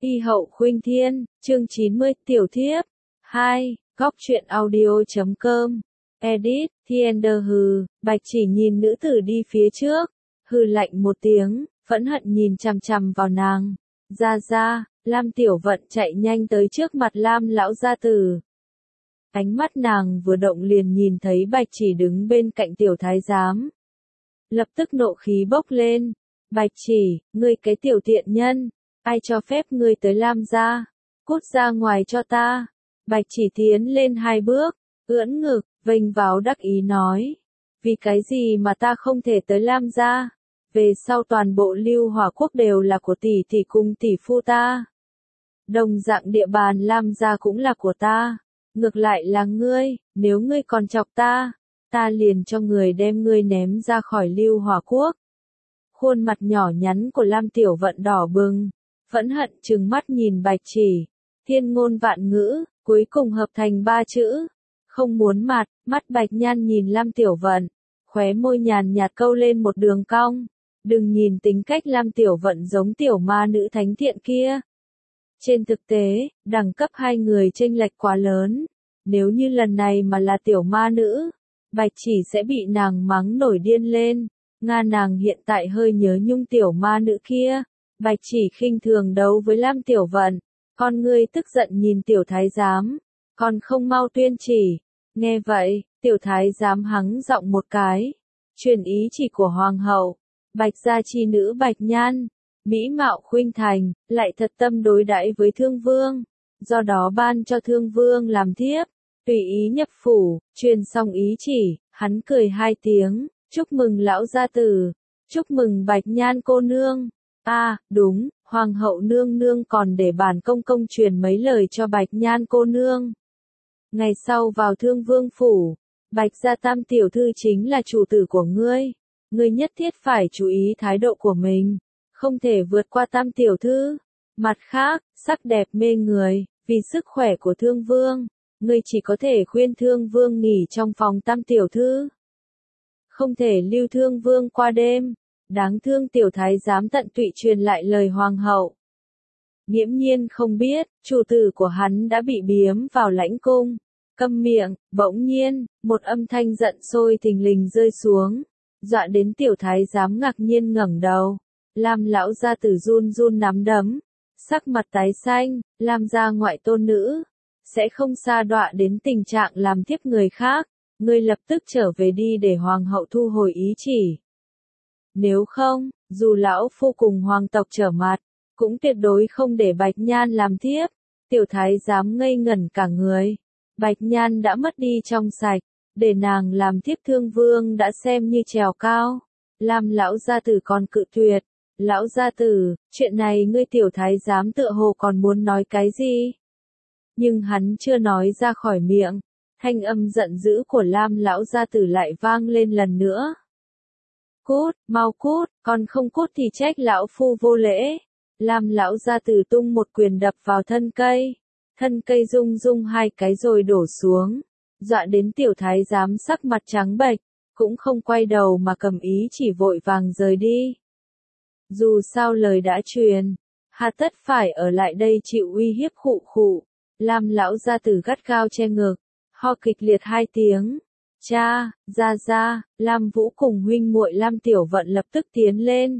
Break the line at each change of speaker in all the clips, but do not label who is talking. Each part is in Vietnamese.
Y hậu khuynh thiên, chương 90, tiểu thiếp. 2. Góc truyện audio.com. Edit, Thiender hừ, Bạch Chỉ nhìn nữ tử đi phía trước, hừ lạnh một tiếng, phẫn hận nhìn chằm chằm vào nàng. Ra, Lam Tiểu Vận chạy nhanh tới trước mặt Lam lão gia tử. Ánh mắt nàng vừa động liền nhìn thấy Bạch Chỉ đứng bên cạnh tiểu thái giám. Lập tức nộ khí bốc lên. Bạch Chỉ, ngươi cái tiểu tiện nhân, ai cho phép ngươi tới Lam gia? Cút ra ngoài cho ta. Bạch Chỉ tiến lên 2 bước, ưỡn ngực, vênh váo đắc ý nói. Vì cái gì mà ta không thể tới Lam gia? Về sau toàn bộ Lưu Hỏa Quốc đều là của tỷ tỷ cùng tỷ phu ta. Đồng dạng địa bàn Lam gia cũng là của ta. Ngược lại là ngươi, nếu ngươi còn chọc ta, ta liền cho người đem ngươi ném ra khỏi Lưu Hỏa Quốc. Khuôn mặt nhỏ nhắn của Lam Tiểu Vận đỏ bừng, phẫn hận trừng mắt nhìn Bạch Chỉ. Thiên ngôn vạn ngữ, cuối cùng hợp thành 3 chữ. Không muốn mặt, mắt Bạch Nhan nhìn Lam Tiểu Vận, khóe môi nhàn nhạt câu lên một đường cong. Đừng nhìn tính cách Lam Tiểu Vận giống tiểu ma nữ thánh thiện kia. Trên thực tế, đẳng cấp hai người chênh lệch quá lớn. Nếu như lần này mà là tiểu ma nữ, Bạch Chỉ sẽ bị nàng mắng nổi điên lên. Nàng hiện tại hơi nhớ nhung tiểu ma nữ kia. Bạch Chỉ khinh thường đấu với Lam Tiểu Vận. Con ngươi tức giận nhìn tiểu thái giám. Còn không mau tuyên chỉ. Nghe vậy, tiểu thái giám hắng giọng một cái. Truyền ý chỉ của hoàng hậu. Bạch gia chi nữ Bạch Nhan. Mỹ mạo khuynh thành, lại thật tâm đối đãi với thương vương. Do đó ban cho thương vương làm thiếp. Tùy ý nhập phủ, truyền xong ý chỉ, hắn cười 2 tiếng. Chúc mừng lão gia tử. Chúc mừng Bạch Nhan cô nương. Đúng, hoàng hậu nương nương còn để bản công công truyền mấy lời cho Bạch Nhan cô nương. Ngày sau vào thương vương phủ, Bạch gia tam tiểu thư chính là chủ tử của ngươi. Ngươi nhất thiết phải chú ý thái độ của mình, không thể vượt qua tam tiểu thư. Mặt khác, sắc đẹp mê người, vì sức khỏe của thương vương, ngươi chỉ có thể khuyên thương vương nghỉ trong phòng tam tiểu thư. Không thể lưu thương vương qua đêm. Đáng thương tiểu thái giám tận tụy truyền lại lời hoàng hậu. Nghiễm nhiên không biết, chủ tử của hắn đã bị biếm vào lãnh cung. Câm miệng, bỗng nhiên, một âm thanh giận sôi thình lình rơi xuống. Dọa đến tiểu thái giám ngạc nhiên ngẩng đầu. Lam lão gia tử run run nắm đấm. Sắc mặt tái xanh, Lam gia ngoại tôn nữ. Sẽ không sa đọa đến tình trạng làm thiếp người khác. Ngươi lập tức trở về đi để hoàng hậu thu hồi ý chỉ. Nếu không, dù lão phu cùng hoàng tộc trở mặt, cũng tuyệt đối không để Bạch Nhan làm thiếp. Tiểu thái giám ngây ngẩn cả người. Bạch Nhan đã mất đi trong sạch, để nàng làm thiếp thương vương đã xem như trèo cao. Lam lão gia tử còn cự tuyệt. Lão gia tử, chuyện này ngươi tiểu thái giám tựa hồ còn muốn nói cái gì? Nhưng hắn chưa nói ra khỏi miệng. Thanh âm giận dữ của Lam lão gia tử lại vang lên lần nữa. Cút, mau cút, còn không cút thì trách lão phu vô lễ. Lam lão gia tử tung một quyền đập vào thân cây. Thân cây rung rung 2 cái rồi đổ xuống. Dọa đến tiểu thái giám sắc mặt trắng bệch, cũng không quay đầu mà cầm ý chỉ vội vàng rời đi. Dù sao lời đã truyền, hà tất phải ở lại đây chịu uy hiếp khụ khụ. Lam lão gia tử gắt gao che ngực, ho kịch liệt 2 tiếng. Cha, ra, Lam Vũ cùng huynh muội Lam Tiểu Vận lập tức tiến lên.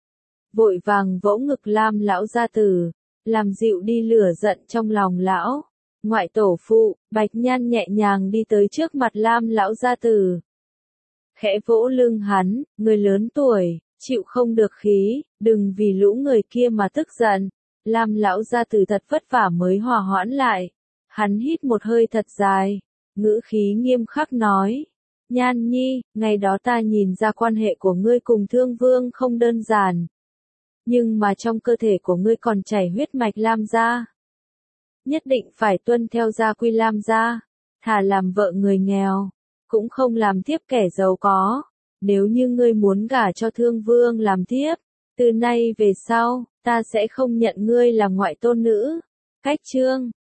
Vội vàng vỗ ngực Lam lão gia tử, làm dịu đi lửa giận trong lòng lão. Ngoại tổ phụ, Bạch Nhan nhẹ nhàng đi tới trước mặt Lam lão gia tử. Khẽ vỗ lưng hắn, người lớn tuổi, chịu không được khí, đừng vì lũ người kia mà tức giận. Lam lão gia tử thật vất vả mới hòa hoãn lại. Hắn hít một hơi thật dài. Ngữ khí nghiêm khắc nói. Nhan nhi, ngày đó ta nhìn ra quan hệ của ngươi cùng thương vương không đơn giản. Nhưng mà trong cơ thể của ngươi còn chảy huyết mạch Lam gia. Nhất định phải tuân theo gia quy Lam gia. Thà làm vợ người nghèo, cũng không làm thiếp kẻ giàu có. Nếu như ngươi muốn gả cho thương vương làm thiếp, từ nay về sau, ta sẽ không nhận ngươi làm ngoại tôn nữ. Cách chương